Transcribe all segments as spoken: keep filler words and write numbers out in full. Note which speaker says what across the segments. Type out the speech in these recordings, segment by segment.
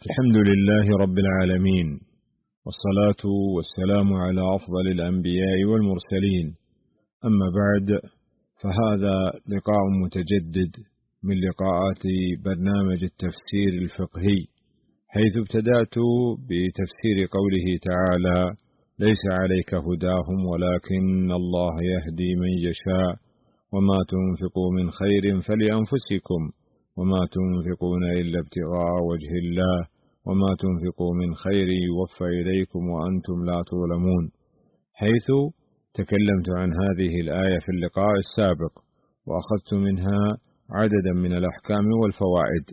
Speaker 1: الحمد لله رب العالمين، والصلاة والسلام على أفضل الأنبياء والمرسلين. أما بعد، فهذا لقاء متجدد من لقاءات برنامج التفسير الفقهي، حيث ابتدأت بتفسير قوله تعالى: ليس عليك هداهم ولكن الله يهدي من يشاء وما تنفقوا من خير فلأنفسكم وما تنفقون إلا ابتغاء وجه الله وما تنفقوا من خير يوفى إليكم وأنتم لا تظلمون، حيث تكلمت عن هذه الآية في اللقاء السابق، وأخذت منها عددا من الأحكام والفوائد،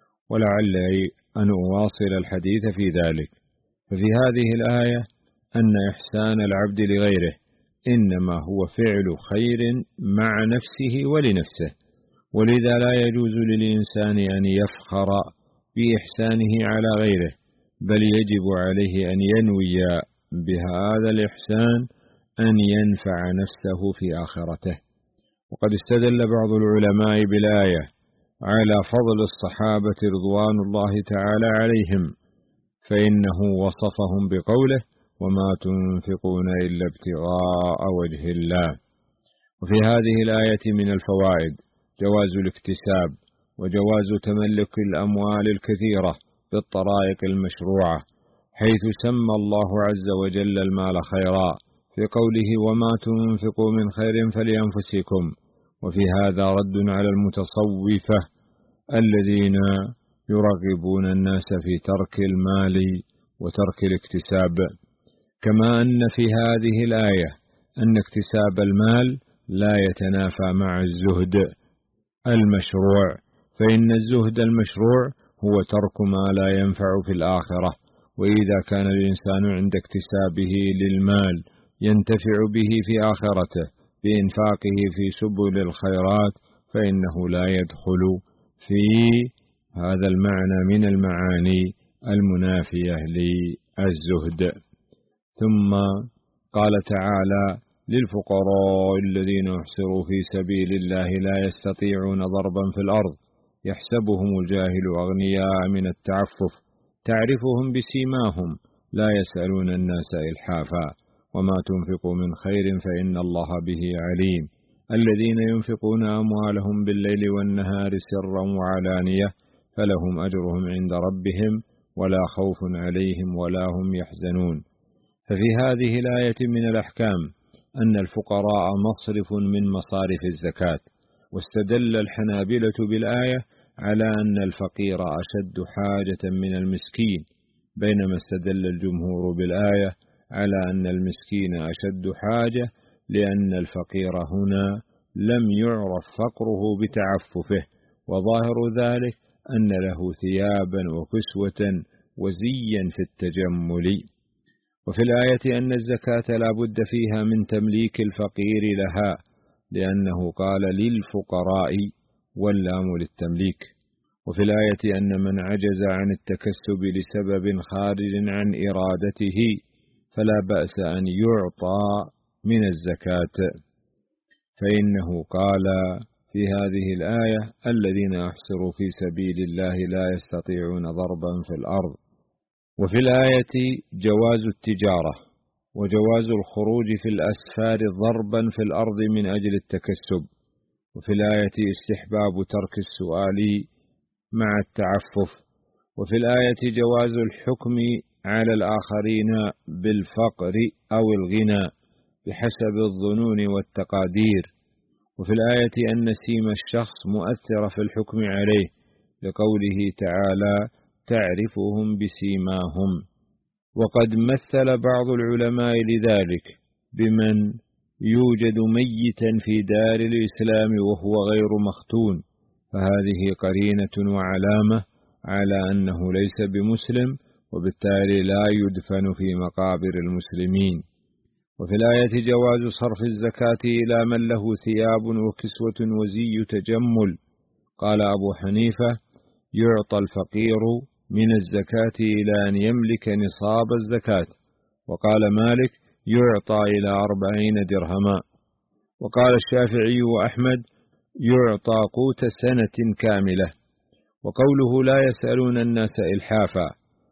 Speaker 1: ولعلي أن أواصل الحديث في ذلك. ففي هذه الآية أن إحسان العبد لغيره إنما هو فعل خير مع نفسه ولنفسه، ولذا لا يجوز للإنسان أن يفخر بإحسانه على غيره، بل يجب عليه أن ينوي بهذا الإحسان أن ينفع نفسه في آخرته. وقد استدل بعض العلماء بالآية على فضل الصحابة رضوان الله تعالى عليهم، فإنه وصفهم بقوله: وما تنفقون إلا ابتغاء وجه الله. وفي هذه الآية من الفوائد جواز الاكتساب، وجواز تملك الأموال الكثيرة بالطرائق المشروعة، حيث سمى الله عز وجل المال خيرا في قوله: وما تنفقوا من خير فلأنفسكم. وفي هذا رد على المتصوفة الذين يرغبون الناس في ترك المال وترك الاكتساب. كما أن في هذه الآية أن اكتساب المال لا يتنافى مع الزهد المشروع، فإن الزهد المشروع هو ترك ما لا ينفع في الآخرة، وإذا كان الإنسان عند اكتسابه للمال ينتفع به في آخرته بإنفاقه في سبل الخيرات، فإنه لا يدخل في هذا المعنى من المعاني المنافية للزهد. ثم قال تعالى: للفقراء الذين احصروا في سبيل الله لا يستطيعون ضربا في الأرض يحسبهم الجاهل أغنياء من التعفف تعرفهم بسيماهم لا يسألون الناس إلحافا وما تنفقوا من خير فإن الله به عليم الذين ينفقون أموالهم بالليل والنهار سرا وعلانية فلهم أجرهم عند ربهم ولا خوف عليهم ولا هم يحزنون. ففي هذه الآية من الأحكام أن الفقراء مصرف من مصارف الزكاة، واستدل الحنابلة بالآية على أن الفقير أشد حاجة من المسكين، بينما استدل الجمهور بالآية على أن المسكين أشد حاجة، لأن الفقير هنا لم يعرف فقره بتعففه، وظاهر ذلك أن له ثيابا وكسوة وزيا في التجمل. وفي الآية أن الزكاة لا بد فيها من تمليك الفقير لها، لأنه قال للفقراء واللام للتمليك. وفي الآية أن من عجز عن التكسب لسبب خارج عن إرادته فلا بأس أن يعطى من الزكاة، فإنه قال في هذه الآية: الذين أحصروا في سبيل الله لا يستطيعون ضربا في الأرض. وفي الآية جواز التجارة وجواز الخروج في الأسفار ضربا في الأرض من أجل التكسب. وفي الآية استحباب ترك السؤال مع التعفف. وفي الآية جواز الحكم على الآخرين بالفقر أو الغنى بحسب الظنون والتقادير. وفي الآية أن سيم الشخص مؤثرة في الحكم عليه، لقوله تعالى: تعرفهم بسيماهم. وقد مثل بعض العلماء لذلك بمن يوجد ميتا في دار الإسلام وهو غير مختون، فهذه قرينة وعلامة على أنه ليس بمسلم، وبالتالي لا يدفن في مقابر المسلمين. وفي الآية جواز صرف الزكاة إلى من له ثياب وكسوة وزي تجمل. قال أبو حنيفة: يعطى الفقير من الزكاة إلى أن يملك نصاب الزكاة. وقال مالك: يعطى إلى أربعين درهما. وقال الشافعي وأحمد: يعطى قوت سنة كاملة. وقوله لا يسألون الناس إلحافا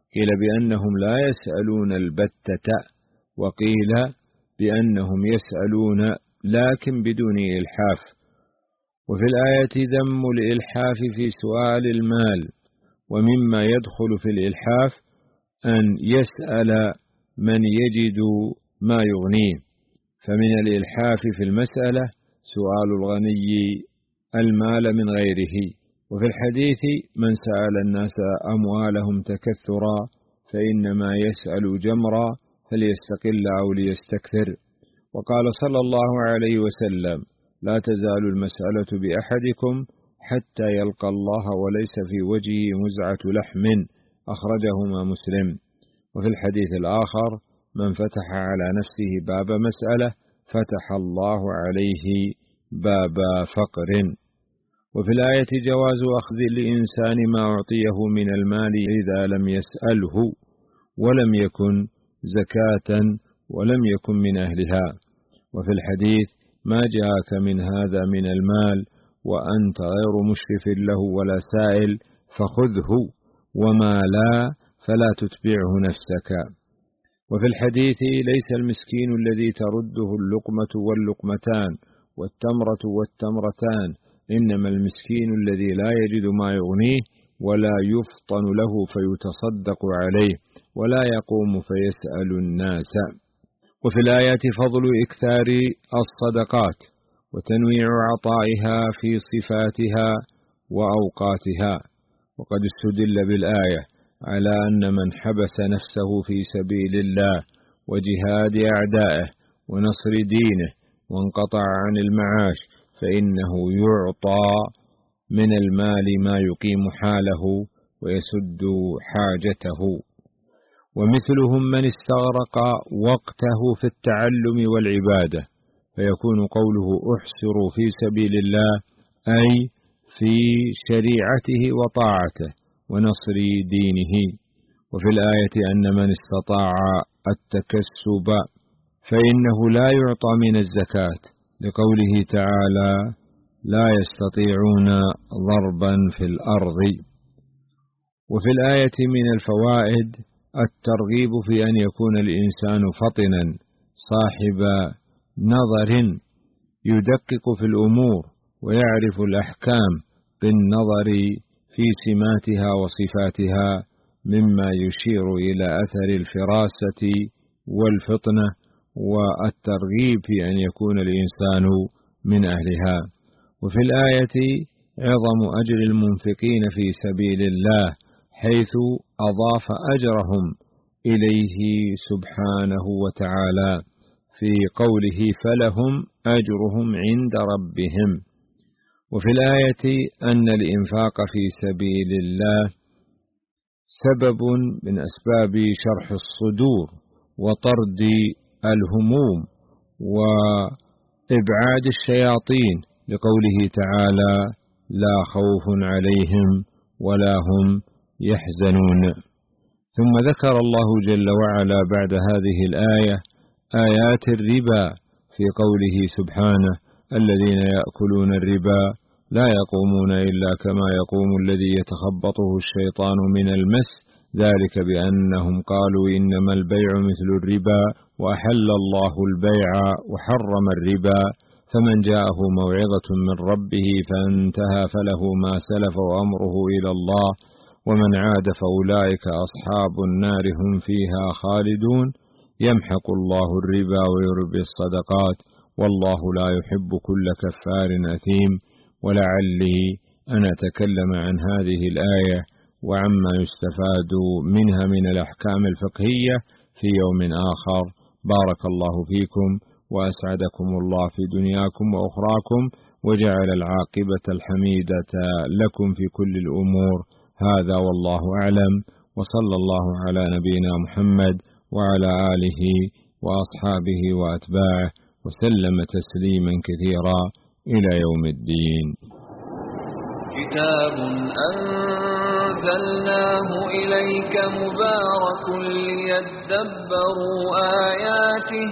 Speaker 1: قيل بأنهم لا يسألون البتة، وقيل بأنهم يسألون لكن بدون إلحاف. وفي الآية ذم الإلحاف في سؤال المال، ومما يدخل في الإلحاف أن يسأل من يجد ما يغنيه، فمن الإلحاف في المسألة سؤال الغني المال من غيره. وفي الحديث من سأل الناس أموالهم تكثرا فإنما يسأل جمرا فليستقل أو ليستكثر. وقال صلى الله عليه وسلم لا تزال المسألة بأحدكم حتى يلقى الله وليس في وجهه مزعة لحم، أخرجهما مسلم. وفي الحديث الآخر من فتح على نفسه باب مسألة فتح الله عليه باب فقر. وفي الآية جواز أخذ الإنسان ما أعطيه من المال إذا لم يسأله ولم يكن زكاة ولم يكن من أهلها. وفي الحديث ما جاءك من هذا من المال وأنت غير مشرف له ولا سائل فخذه، وما لا فلا تتبعه نفسك. وفي الحديث ليس المسكين الذي ترده اللقمة واللقمتان والتمرة والتمرتان، إنما المسكين الذي لا يجد ما يغنيه ولا يفطن له فيتصدق عليه ولا يقوم فيسأل الناس. وفي الآيات فضل إكثار الصدقات وتنويع عطائها في صفاتها وأوقاتها. وقد استدل بالآية على أن من حبس نفسه في سبيل الله وجهاد أعدائه ونصر دينه وانقطع عن المعاش فإنه يعطى من المال ما يقيم حاله ويسد حاجته. ومثلهم من استغرق وقته في التعلم والعبادة، فيكون قوله أحسر في سبيل الله أي في شريعته وطاعته ونصر دينه. وفي الآية أن من استطاع التكسب فإنه لا يعطى من الزكاة، لقوله تعالى لا يستطيعون ضربا في الأرض. وفي الآية من الفوائد الترغيب في أن يكون الإنسان فطنا صاحب نظر يدقق في الأمور ويعرف الأحكام بالنظر في سماتها وصفاتها، مما يشير إلى أثر الفراسة والفطنة والترغيب في أن يكون الإنسان من أهلها. وفي الآية عظم أجر المنفقين في سبيل الله، حيث أضاف أجرهم إليه سبحانه وتعالى في قوله فلهم أجرهم عند ربهم. وفي الآية أن الإنفاق في سبيل الله سبب من أسباب شرح الصدور وطرد الهموم وإبعاد الشياطين، لقوله تعالى لا خوف عليهم ولا هم يحزنون. ثم ذكر الله جل وعلا بعد هذه الآية آيات الربا في قوله سبحانه الذين يأكلون الربا لا يقومون إلا كما يقوم الذي يتخبطه الشيطان من المس، ذلك بأنهم قالوا إنما البيع مثل الربا وأحل الله البيع وحرم الربا، فمن جاءه موعظة من ربه فانتهى فله ما سلف وأمره إلى الله ومن عاد فأولئك أصحاب النار هم فيها خالدون، يمحق الله الربا ويربي الصدقات والله لا يحب كل كفار أثيم. ولعلي أن أتكلم عن هذه الآية وعما يستفاد منها من الأحكام الفقهية في يوم آخر. بارك الله فيكم وأسعدكم الله في دنياكم وأخراكم وجعل العاقبة الحميدة لكم في كل الأمور. هذا والله أعلم، وصلى الله على نبينا محمد وعلى آله وأصحابه وأتباعه وسلم تسليما كثيرا إلى يوم الدين.
Speaker 2: كتاب أنزلناه إليك مبارك ليدبروا آياته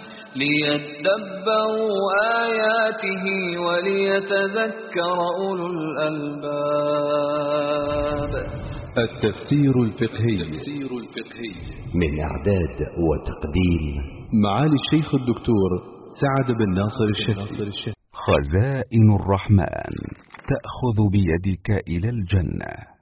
Speaker 2: ليدبروا آياته وليتذكر أولو الألباب.
Speaker 3: التفسير الفقهي
Speaker 4: من إعداد وتقديم
Speaker 3: معالي الشيخ الدكتور سعد بن ناصر الشهري.
Speaker 5: خزائن الرحمن تأخذ بيدك إلى الجنة.